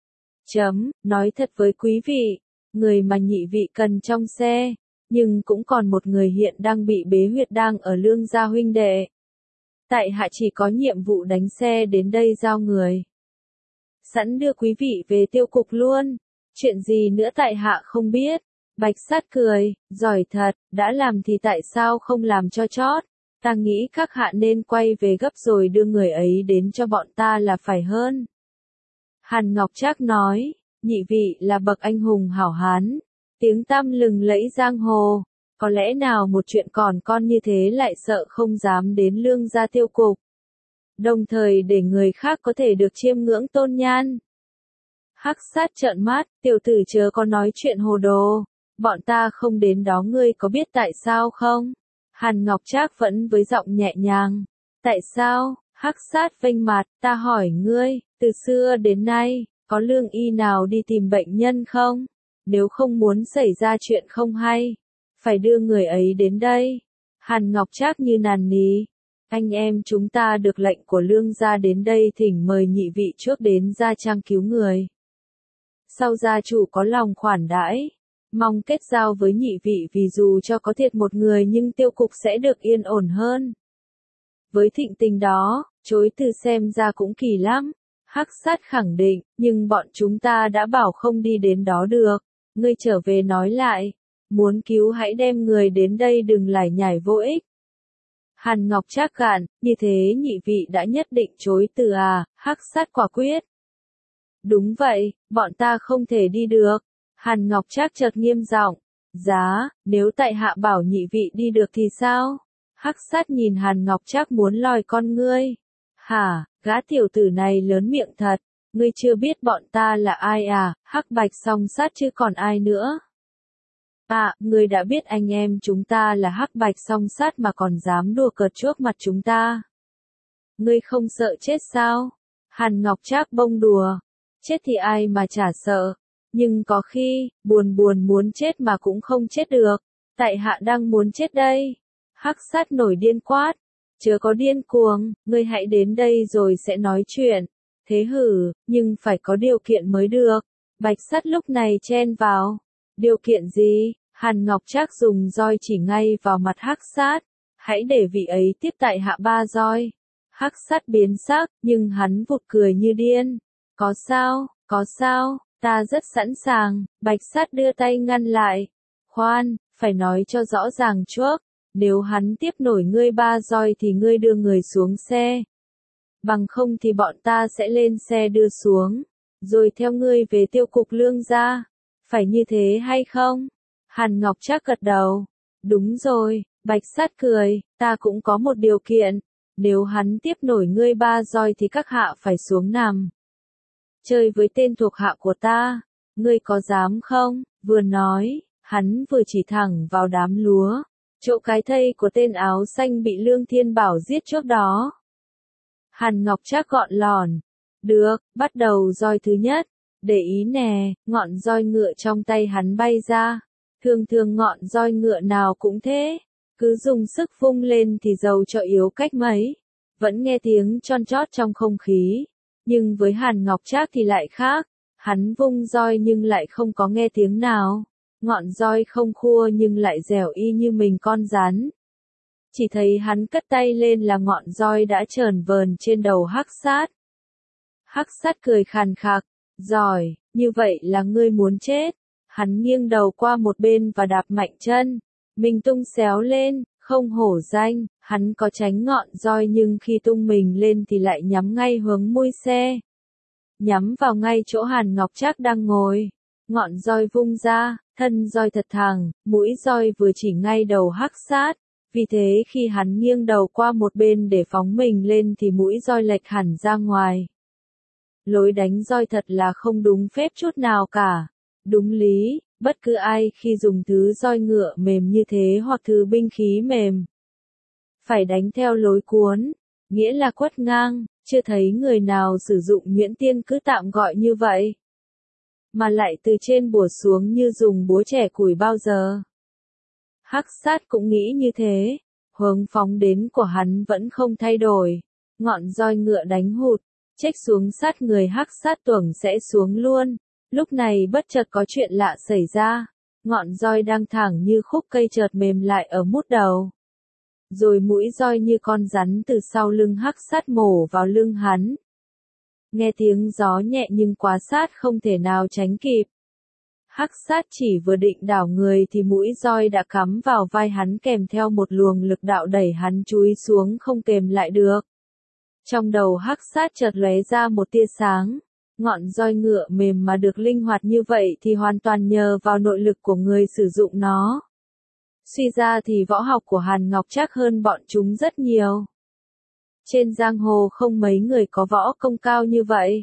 [SPEAKER 1] Nói thật với quý vị, người mà nhị vị cần trong xe, nhưng cũng còn một người hiện đang bị bế huyệt đang ở Lương gia huynh đệ. Tại hạ chỉ có nhiệm vụ đánh xe đến đây giao người. Sẵn đưa quý vị về tiêu cục luôn. Chuyện gì nữa tại hạ không biết. Bạch Sát cười, giỏi thật, đã làm thì tại sao không làm cho chót. Ta nghĩ các hạ nên quay về gấp rồi đưa người ấy đến cho bọn ta là phải hơn. Hàn Ngọc Trác nói, nhị vị là bậc anh hùng hảo hán, tiếng tăm lừng lẫy giang hồ, có lẽ nào một chuyện còn con như thế lại sợ không dám đến Lương gia tiêu cục, đồng thời để người khác có thể được chiêm ngưỡng tôn nhan. Hắc Sát trợn mắt, tiểu tử chớ có nói chuyện hồ đồ, bọn ta không đến đó ngươi có biết tại sao không? Hàn Ngọc Trác vẫn với giọng nhẹ nhàng. Tại sao? Hắc Sát vênh mặt, ta hỏi ngươi, từ xưa đến nay, có lương y nào đi tìm bệnh nhân không? Nếu không muốn xảy ra chuyện không hay, phải đưa người ấy đến đây. Hàn Ngọc Trác như nàn ní. Anh em chúng ta được lệnh của Lương gia đến đây thỉnh mời nhị vị trước đến gia trang cứu người. Sau gia chủ có lòng khoản đãi, mong kết giao với nhị vị vì dù cho có thiệt một người nhưng tiêu cục sẽ được yên ổn hơn. Với thịnh tình đó, chối từ xem ra cũng kỳ lắm. Hắc Sát khẳng định, nhưng bọn chúng ta đã bảo không đi đến đó được. Ngươi trở về nói lại, muốn cứu hãy đem người đến đây đừng lải nhải vô ích. Hàn Ngọc Trác gạn, như thế nhị vị đã nhất định chối từ à, Hắc Sát quả quyết. Đúng vậy, bọn ta không thể đi được. Hàn Ngọc Trác chợt nghiêm giọng. Giá, nếu tại hạ bảo nhị vị đi được thì sao? Hắc Sát nhìn Hàn Ngọc Trác muốn lòi con ngươi. Hả, gã tiểu tử này lớn miệng thật, ngươi chưa biết bọn ta là ai à, Hắc Bạch Song Sát chứ còn ai nữa. À, ngươi đã biết anh em chúng ta là Hắc Bạch Song Sát mà còn dám đùa cợt trước mặt chúng ta. Ngươi không sợ chết sao? Hàn Ngọc Trác bông đùa. Chết thì ai mà chả sợ. Nhưng có khi, buồn muốn chết mà cũng không chết được. Tại hạ đang muốn chết đây. Hắc Sát nổi điên quát. Chớ có điên cuồng, ngươi hãy đến đây rồi sẽ nói chuyện. Thế hử, nhưng phải có điều kiện mới được. Bạch Sát lúc này chen vào. Điều kiện gì? Hàn Ngọc Trác dùng roi chỉ ngay vào mặt Hắc Sát. Hãy để vị ấy tiếp tại hạ 3 roi. Hắc Sát biến sắc, nhưng hắn vụt cười như điên. Có sao, ta rất sẵn sàng. Bạch Sát đưa tay ngăn lại. Khoan, phải nói cho rõ ràng trước. Nếu hắn tiếp nổi ngươi 3 roi thì ngươi đưa người xuống xe. Bằng không thì bọn ta sẽ lên xe đưa xuống. Rồi theo ngươi về tiêu cục lương gia. Phải như thế hay không? Hàn Ngọc Trác gật đầu. Đúng rồi, Bạch Sát cười, ta cũng có một điều kiện. Nếu hắn tiếp nổi ngươi 3 roi thì các hạ phải xuống nằm. Chơi với tên thuộc hạ của ta, ngươi có dám không? Vừa nói, hắn vừa chỉ thẳng vào đám lúa, chỗ cái thây của tên áo xanh bị Lương Thiên Bảo giết trước đó. Hàn Ngọc Trác gọn lòn. Được, bắt đầu roi thứ nhất. Để ý nè, ngọn roi ngựa trong tay hắn bay ra. Thường ngọn roi ngựa nào cũng thế. Cứ dùng sức vung lên thì dầu cho yếu cách mấy. Vẫn nghe tiếng chon chót trong không khí. Nhưng với Hàn Ngọc Trác thì lại khác. Hắn vung roi nhưng lại không có nghe tiếng nào. Ngọn roi không khua nhưng lại dẻo y như mình con rắn. Chỉ thấy hắn cất tay lên là ngọn roi đã chờn vờn trên đầu Hắc Sát. Hắc Sát cười khàn khạc. Giỏi, như vậy là ngươi muốn chết. Hắn nghiêng đầu qua một bên và đạp mạnh chân. Mình tung xéo lên, không hổ danh, hắn có tránh ngọn roi nhưng khi tung mình lên thì lại nhắm ngay hướng mui xe. Nhắm vào ngay chỗ Hàn Ngọc Trác đang ngồi. Ngọn roi vung ra, thân roi thật thẳng, mũi roi vừa chỉ ngay đầu Hắc Sát. Vì thế khi hắn nghiêng đầu qua một bên để phóng mình lên thì mũi roi lệch hẳn ra ngoài. Lối đánh roi thật là không đúng phép chút nào cả. Đúng lý, bất cứ ai khi dùng thứ roi ngựa mềm như thế hoặc thứ binh khí mềm, phải đánh theo lối cuốn, nghĩa là quất ngang, chưa thấy người nào sử dụng nhuyễn tiên cứ tạm gọi như vậy. Mà lại từ trên bủa xuống như dùng búa chẻ củi bao giờ. Hắc Sát cũng nghĩ như thế, hướng phóng đến của hắn vẫn không thay đổi. Ngọn roi ngựa đánh hụt, chếch xuống sát người Hắc Sát tuồng sẽ xuống luôn. Lúc này bất chợt có chuyện lạ xảy ra. Ngọn roi đang thẳng như khúc cây chợt mềm lại ở mút đầu. Rồi mũi roi như con rắn từ sau lưng Hắc Sát mổ vào lưng hắn. Nghe tiếng gió nhẹ nhưng quá sát không thể nào tránh kịp. Hắc Sát chỉ vừa định đảo người thì mũi roi đã cắm vào vai hắn kèm theo một luồng lực đạo đẩy hắn chúi xuống không kềm lại được. Trong đầu Hắc Sát chợt lóe ra một tia sáng. Ngọn roi ngựa mềm mà được linh hoạt như vậy thì hoàn toàn nhờ vào nội lực của người sử dụng nó. Suy ra thì võ học của Hàn Ngọc Trác hơn bọn chúng rất nhiều. Trên giang hồ không mấy người có võ công cao như vậy.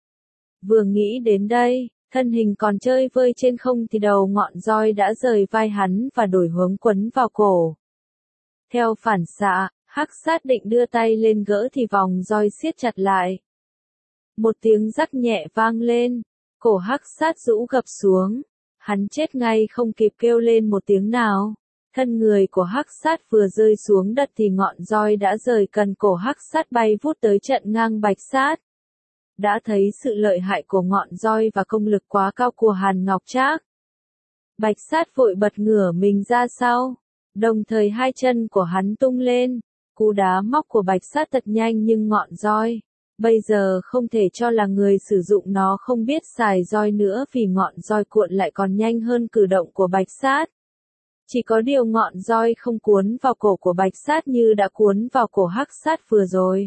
[SPEAKER 1] Vừa nghĩ đến đây, thân hình còn chơi vơi trên không thì đầu ngọn roi đã rời vai hắn và đổi hướng quấn vào cổ. Theo phản xạ, Hắc Sát định đưa tay lên gỡ thì vòng roi siết chặt lại. Một tiếng rắc nhẹ vang lên, cổ Hắc Sát rũ gập xuống. Hắn chết ngay không kịp kêu lên một tiếng nào. Thân người của Hắc Sát vừa rơi xuống đất thì ngọn roi đã rời cần cổ Hắc Sát bay vút tới trận ngang Bạch Sát. Đã thấy sự lợi hại của ngọn roi và công lực quá cao của Hàn Ngọc Trác. Bạch Sát vội bật ngửa mình ra sau, đồng thời hai chân của hắn tung lên. Cú đá móc của Bạch Sát thật nhanh nhưng ngọn roi, bây giờ không thể cho là người sử dụng nó không biết xài roi nữa vì ngọn roi cuộn lại còn nhanh hơn cử động của Bạch Sát. Chỉ có điều ngọn roi không cuốn vào cổ của Bạch Sát như đã cuốn vào cổ Hắc Sát vừa rồi,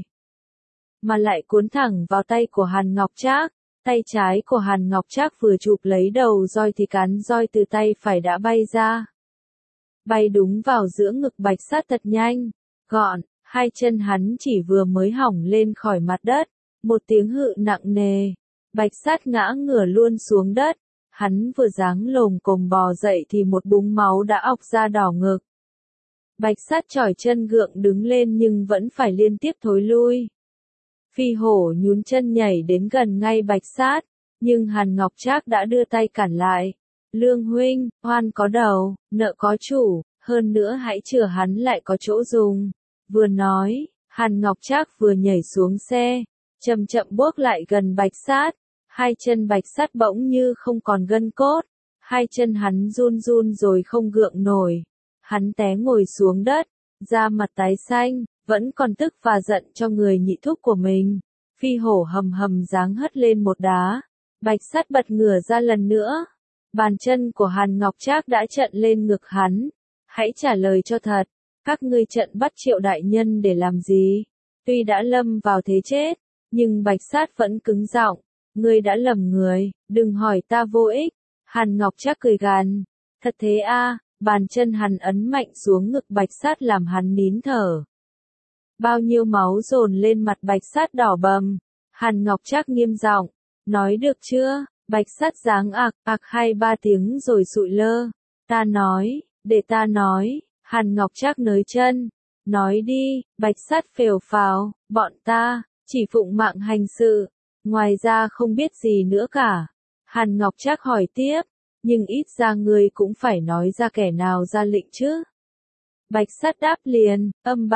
[SPEAKER 1] mà lại cuốn thẳng vào tay của Hàn Ngọc Trác. Tay trái của Hàn Ngọc Trác vừa chụp lấy đầu roi thì cán roi từ tay phải đã bay ra. Bay đúng vào giữa ngực Bạch Sát thật nhanh, gọn, hai chân hắn chỉ vừa mới hỏng lên khỏi mặt đất. Một tiếng hự nặng nề, Bạch Sát ngã ngửa luôn xuống đất. Hắn vừa giáng lồm cồm bò dậy thì một búng máu đã ọc ra đỏ ngực. Bạch Sát chỏi chân gượng đứng lên nhưng vẫn phải liên tiếp thối lui. Phi hổ nhún chân nhảy đến gần ngay Bạch Sát, nhưng Hàn Ngọc Trác đã đưa tay cản lại. Lương huynh, oan có đầu, nợ có chủ, hơn nữa hãy chừa hắn lại có chỗ dùng. Vừa nói, Hàn Ngọc Trác vừa nhảy xuống xe, chậm chậm bước lại gần Bạch Sát. Hai chân Bạch Sát bỗng như không còn gân cốt, hai chân hắn run run rồi không gượng nổi. Hắn té ngồi xuống đất, da mặt tái xanh, vẫn còn tức và giận cho người nhị thúc của mình. Phi hổ hầm hầm giáng hất lên một đá, Bạch Sát bật ngửa ra lần nữa. Bàn chân của Hàn Ngọc Trác đã trợn lên ngực hắn. Hãy trả lời cho thật, các ngươi trợn bắt Triệu đại nhân để làm gì? Tuy đã lâm vào thế chết, nhưng Bạch Sát vẫn cứng giọng. Ngươi đã lầm người, đừng hỏi ta vô ích. Hàn Ngọc Trác cười gằn. Thật thế a? Bàn chân hắn ấn mạnh xuống ngực Bạch Sát làm hắn nín thở. Bao nhiêu máu dồn lên mặt Bạch Sát đỏ bầm. Hàn Ngọc Trác nghiêm giọng. Nói được chưa? Bạch Sát giáng ạc ạc 2-3 tiếng rồi sụi lơ. Ta nói, để ta nói. Hàn Ngọc Trác nới chân. Nói đi. Bạch Sát phều phào. Bọn ta, chỉ phụng mạng hành sự. Ngoài ra không biết gì nữa cả. Hàn Ngọc Trác hỏi tiếp. Nhưng ít ra ngươi cũng phải nói ra kẻ nào ra lệnh chứ. Bạch Sát đáp liền. Âm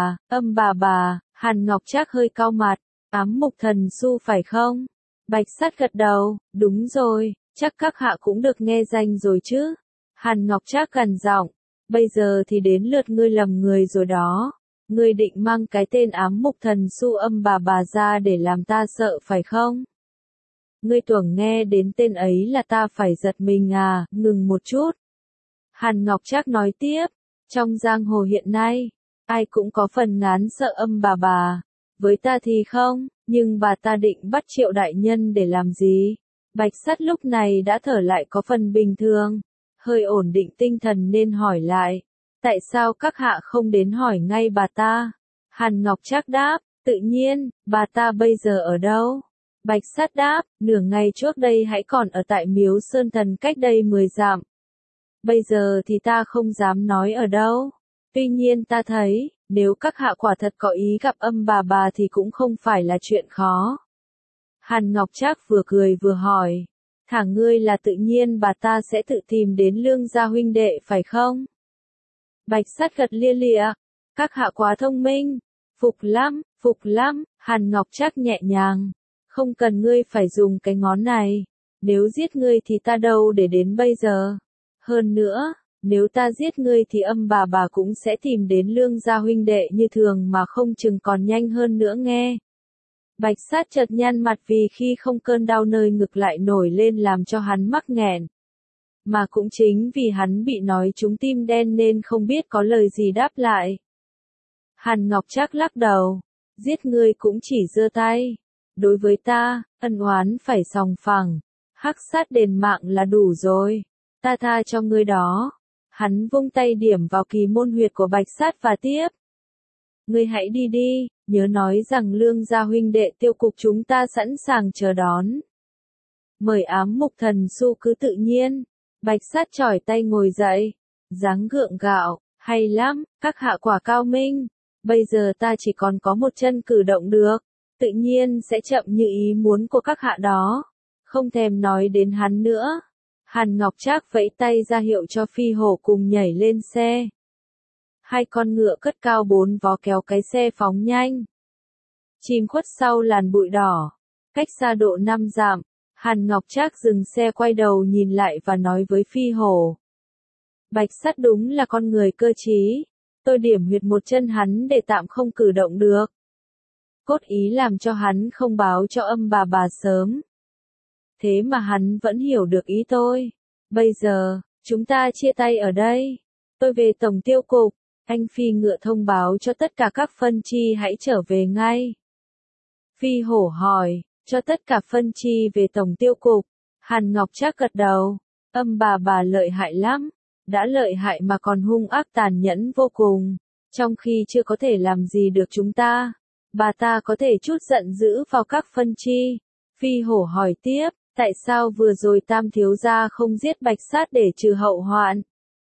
[SPEAKER 1] bà bà. Hàn Ngọc Trác hơi cau mặt. Ám Mục Thần Xu phải không? Bạch Sát gật đầu. Đúng rồi, chắc các hạ cũng được nghe danh rồi chứ. Hàn Ngọc Trác gằn giọng. Bây giờ thì đến lượt ngươi lầm người rồi đó. Ngươi định mang cái tên Ám Mục Thần Xu âm bà ra để làm ta sợ phải không? Ngươi tưởng nghe đến tên ấy là ta phải giật mình à? Ngừng một chút. Hàn Ngọc Trác nói tiếp. Trong giang hồ hiện nay, ai cũng có phần ngán sợ âm bà. Với ta thì không, nhưng bà ta định bắt Triệu đại nhân để làm gì? Bạch Sát lúc này đã thở lại có phần bình thường, hơi ổn định tinh thần nên hỏi lại. Tại sao các hạ không đến hỏi ngay bà ta? Hàn Ngọc Trác đáp, tự nhiên, bà ta bây giờ ở đâu? Bạch Sát đáp, nửa ngày trước đây hãy còn ở tại Miếu Sơn Thần cách đây 10 dặm. Bây giờ thì ta không dám nói ở đâu. Tuy nhiên ta thấy, nếu các hạ quả thật có ý gặp âm bà thì cũng không phải là chuyện khó. Hàn Ngọc Trác vừa cười vừa hỏi. Thả ngươi là tự nhiên bà ta sẽ tự tìm đến Lương gia huynh đệ phải không? Bạch Sát gật lia lịa. Các hạ quá thông minh. Phục lắm, Hàn Ngọc Trác nhẹ nhàng. Không cần ngươi phải dùng cái ngón này. Nếu giết ngươi thì ta đâu để đến bây giờ. Hơn nữa, nếu ta giết ngươi thì âm bà cũng sẽ tìm đến Lương gia huynh đệ như thường mà không chừng còn nhanh hơn nữa nghe. Bạch Sát chợt nhăn mặt vì khi không cơn đau nơi ngực lại nổi lên làm cho hắn mắc nghẹn. Mà cũng chính vì hắn bị nói trúng tim đen nên không biết có lời gì đáp lại. Hàn Ngọc Trác lắc đầu. Giết ngươi cũng chỉ giơ tay. Đối với ta, ân oán phải sòng phẳng. Hắc sát đền mạng là đủ rồi. Ta tha cho ngươi đó. Hắn vung tay điểm vào kỳ môn huyệt của Bạch Sát và tiếp. Ngươi hãy đi đi, nhớ nói rằng Lương gia huynh đệ Tiêu cục chúng ta sẵn sàng chờ đón. Mời Ám Mục Thần Xu cứ tự nhiên. Bạch Sát chỏi tay ngồi dậy. Dáng gượng gạo, hay lắm, các hạ quả cao minh. Bây giờ ta chỉ còn có một chân cử động được. Tự nhiên sẽ chậm như ý muốn của các hạ đó. Không thèm nói đến hắn nữa. Hàn Ngọc Trác vẫy tay ra hiệu cho Phi hổ cùng nhảy lên xe. Hai con ngựa cất cao 4 vó kéo cái xe phóng nhanh. Chìm khuất sau làn bụi đỏ. Cách xa độ 5 dặm, Hàn Ngọc Trác dừng xe quay đầu nhìn lại và nói với Phi hổ. Bạch Sát đúng là con người cơ trí. Tôi điểm huyệt một chân hắn để tạm không cử động được. Cốt ý làm cho hắn không báo cho âm bà sớm. Thế mà hắn vẫn hiểu được ý tôi. Bây giờ, chúng ta chia tay ở đây. Tôi về tổng tiêu cục, anh phi ngựa thông báo cho tất cả các phân chi hãy trở về ngay. Phi hổ hỏi, cho tất cả phân chi về tổng tiêu cục. Hàn Ngọc Trác gật đầu, bà lợi hại lắm, đã lợi hại mà còn hung ác tàn nhẫn vô cùng, trong khi chưa có thể làm gì được chúng ta, bà ta có thể trút giận dữ vào các phân chi. Phi hổ hỏi tiếp, tại sao vừa rồi Tam thiếu gia không giết Bạch Sát để trừ hậu hoạn?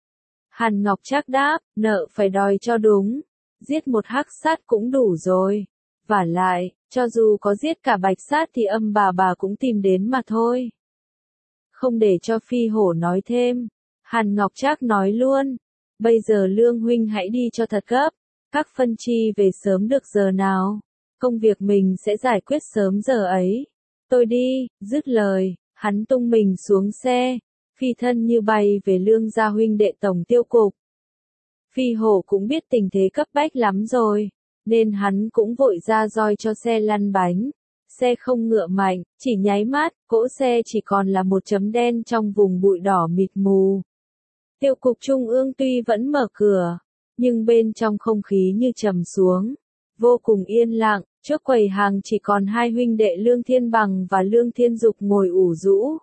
[SPEAKER 1] Hàn Ngọc Trác đáp, nợ phải đòi cho đúng, giết một hắc sát cũng đủ rồi. Vả lại, cho dù có giết cả Bạch Sát thì bà cũng tìm đến mà thôi. Không để cho Phi hổ nói thêm, Hàn Ngọc Trác nói luôn, bây giờ Lương huynh hãy đi cho thật gấp, các phân chi về sớm được giờ nào, công việc mình sẽ giải quyết sớm giờ ấy. Tôi đi, dứt lời, hắn tung mình xuống xe, phi thân như bay về Lương gia huynh đệ tổng tiêu cục. Phi hổ cũng biết tình thế cấp bách lắm rồi, nên hắn cũng vội ra roi cho xe lăn bánh. Xe không ngựa mạnh, chỉ nháy mắt, cỗ xe chỉ còn là một chấm đen trong vùng bụi đỏ mịt mù. Tiêu cục trung ương tuy vẫn mở cửa, nhưng bên trong không khí như trầm xuống, vô cùng yên lặng, trước quầy hàng chỉ còn hai huynh đệ Lương Thiên Bằng và Lương Thiên Dục ngồi ủ rũ.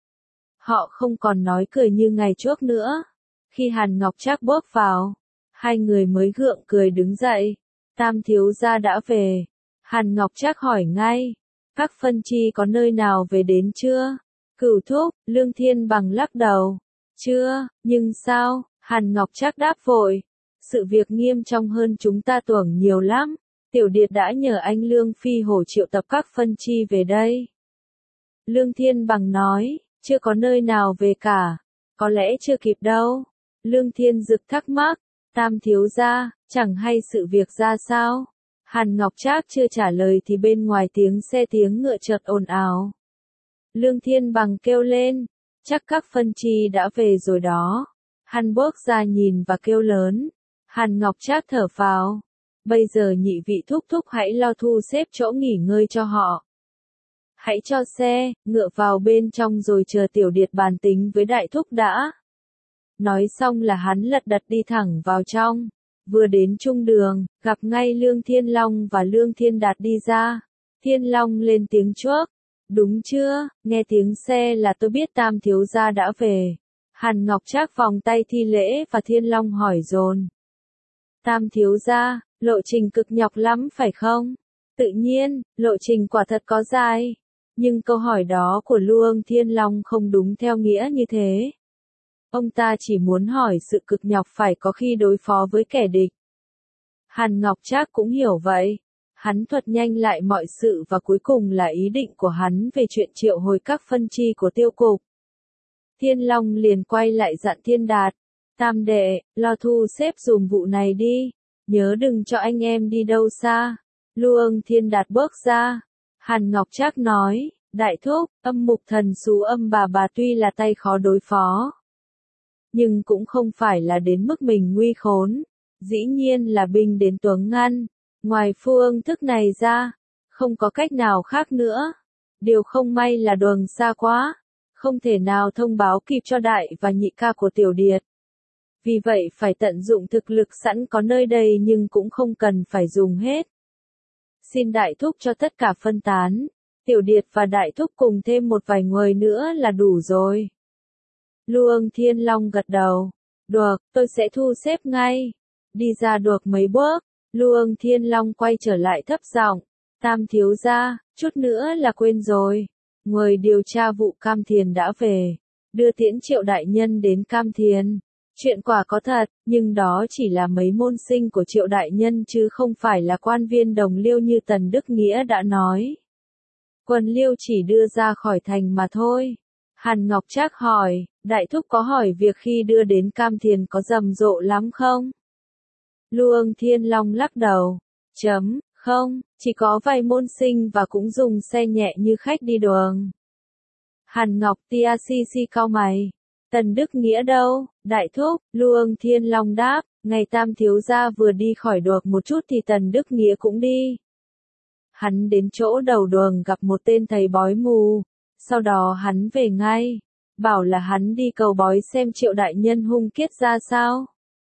[SPEAKER 1] Họ không còn nói cười như ngày trước nữa. Khi Hàn Ngọc Trác bước vào, hai người mới gượng cười đứng dậy. Tam thiếu gia đã về. Hàn Ngọc Trác hỏi ngay, các phân chi có nơi nào về đến chưa? Cửu thúc, Lương Thiên Bằng lắc đầu. Chưa, nhưng sao? Hàn Ngọc Trác đáp vội. Sự việc nghiêm trọng hơn chúng ta tưởng nhiều lắm. Tiểu Điệt đã nhờ anh Lương Phi hổ triệu tập các phân chi về đây. Lương Thiên Bằng nói, chưa có nơi nào về cả. Có lẽ chưa kịp đâu. Lương Thiên Dực thắc mắc, Tam thiếu gia, chẳng hay sự việc ra sao? Hàn Ngọc Trác chưa trả lời thì bên ngoài tiếng xe tiếng ngựa chợt ồn ào. Lương Thiên Bằng kêu lên, chắc các phân chi đã về rồi đó. Hắn bước ra nhìn và kêu lớn. Hàn Ngọc Trác thở phào. Bây giờ nhị vị thúc thúc hãy lo thu xếp chỗ nghỉ ngơi cho họ. Hãy cho xe, ngựa vào bên trong rồi chờ Tiểu Điệt bàn tính với đại thúc đã. Nói xong là hắn lật đật đi thẳng vào trong. Vừa đến trung đường, gặp ngay Lương Thiên Long và Lương Thiên Đạt đi ra. Thiên Long lên tiếng trước. Đúng chưa, nghe tiếng xe là tôi biết Tam thiếu gia đã về. Hàn Ngọc Trác vòng tay thi lễ và Thiên Long hỏi dồn. Tam thiếu gia, lộ trình cực nhọc lắm phải không? Tự nhiên, lộ trình quả thật có dài. Nhưng câu hỏi đó của Lương Thiên Long không đúng theo nghĩa như thế. Ông ta chỉ muốn hỏi sự cực nhọc phải có khi đối phó với kẻ địch. Hàn Ngọc Trác cũng hiểu vậy. Hắn thuật nhanh lại mọi sự và cuối cùng là ý định của hắn về chuyện triệu hồi các phân chi của tiêu cục. Thiên Long liền quay lại dặn Thiên Đạt. Tam đệ, lo thu xếp dùm vụ này đi. Nhớ đừng cho anh em đi đâu xa. Lương Thiên Đạt bước ra. Hàn Ngọc Trác nói, đại thúc, âm mục thần xú bà tuy là tay khó đối phó. Nhưng cũng không phải là đến mức mình nguy khốn. Dĩ nhiên là binh đến tướng ngăn. Ngoài phương thức này ra, không có cách nào khác nữa. Điều không may là đường xa quá. Không thể nào thông báo kịp cho đại và nhị ca của Tiểu Điệt. Vì vậy phải tận dụng thực lực sẵn có nơi đây nhưng cũng không cần phải dùng hết. Xin đại thúc cho tất cả phân tán. Tiểu Điệt và đại thúc cùng thêm một vài người nữa là đủ rồi. Lương Thiên Long gật đầu. Được, tôi sẽ thu xếp ngay. Đi ra được mấy bước, Lương Thiên Long quay trở lại thấp giọng. Tam thiếu gia, chút nữa là quên rồi. Người điều tra vụ Cam Thiền đã về. Đưa tiễn Triệu đại nhân đến Cam Thiền. Chuyện quả có thật, nhưng đó chỉ là mấy môn sinh của Triệu đại nhân chứ không phải là quan viên đồng liêu như Tần Đức Nghĩa đã nói. Quân liêu chỉ đưa ra khỏi thành mà thôi. Hàn Ngọc Trác hỏi, đại thúc có hỏi việc khi đưa đến Cam Thiền có rầm rộ lắm không? Lương Thiên Long lắc đầu. Không, chỉ có vài môn sinh và cũng dùng xe nhẹ như khách đi đường. Hàn Ngọc Tiacc cau mày. Tần Đức Nghĩa đâu? Đại thúc, Lương Thiên Long đáp, ngày Tam thiếu gia vừa đi khỏi được một chút thì Tần Đức Nghĩa cũng đi. Hắn đến chỗ đầu đường gặp một tên thầy bói mù. Sau đó hắn về ngay. Bảo là hắn đi cầu bói xem Triệu đại nhân hung kiết ra sao.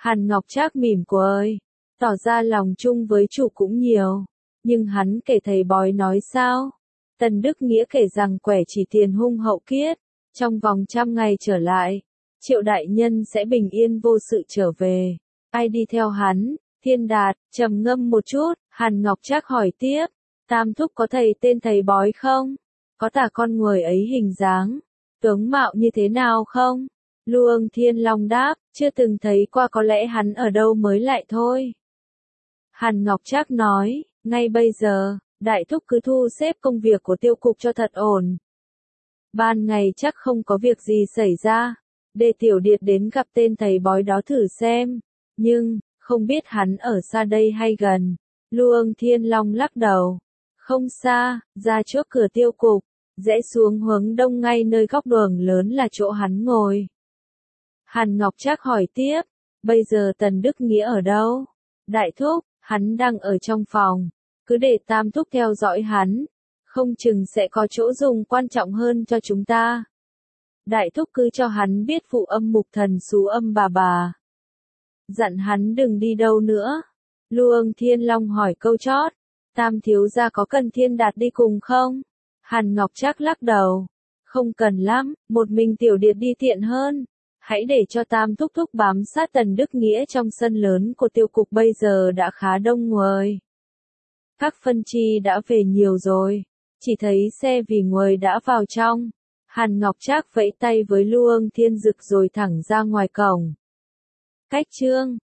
[SPEAKER 1] Hàn Ngọc Trác mỉm cười, tỏ ra lòng chung với chủ cũng nhiều. Nhưng hắn kể thầy bói nói sao? Tần Đức Nghĩa kể rằng Quẻ Chỉ tiền hung hậu kiết, trong vòng 100 ngày trở lại, Triệu đại nhân sẽ bình yên vô sự trở về. Ai đi theo hắn? Thiên Đạt trầm ngâm một chút, Hàn Ngọc Trác hỏi tiếp, Tam thúc có thầy tên thầy bói không? Có tả con người ấy hình dáng, tướng mạo như thế nào không? Luông Thiên Long đáp, chưa từng thấy qua, có lẽ hắn ở đâu mới lại thôi. Hàn Ngọc Trác nói, ngay bây giờ, đại thúc cứ thu xếp công việc của tiêu cục cho thật ổn. Ban ngày chắc không có việc gì xảy ra, để Tiểu Điệt đến gặp tên thầy bói đó thử xem, nhưng, không biết hắn ở xa đây hay gần. Luông Thiên Long lắc đầu, không xa, ra trước cửa tiêu cục, rẽ xuống hướng đông ngay nơi góc đường lớn là chỗ hắn ngồi. Hàn Ngọc Trác hỏi tiếp, bây giờ Tần Đức Nghĩa ở đâu? Đại thúc, hắn đang ở trong phòng, cứ để Tam thúc theo dõi hắn, không chừng sẽ có chỗ dùng quan trọng hơn cho chúng ta. Đại thúc cứ cho hắn biết Phụ Âm Mục Thần xú âm bà. Dặn hắn đừng đi đâu nữa. Luông Thiên Long hỏi câu chót, Tam thiếu gia có cần Thiên Đạt đi cùng không? Hàn Ngọc Trác lắc đầu, không cần lắm, một mình Tiểu Điệt đi tiện hơn. Hãy để cho Tam thúc thúc bám sát Tần Đức Nghĩa trong sân lớn của tiêu cục, bây giờ đã khá đông người. Các phân chi đã về nhiều rồi, chỉ thấy xe vì người đã vào trong. Hàn Ngọc Trác vẫy tay với Luông Thiên Dực rồi thẳng ra ngoài cổng. Cách chương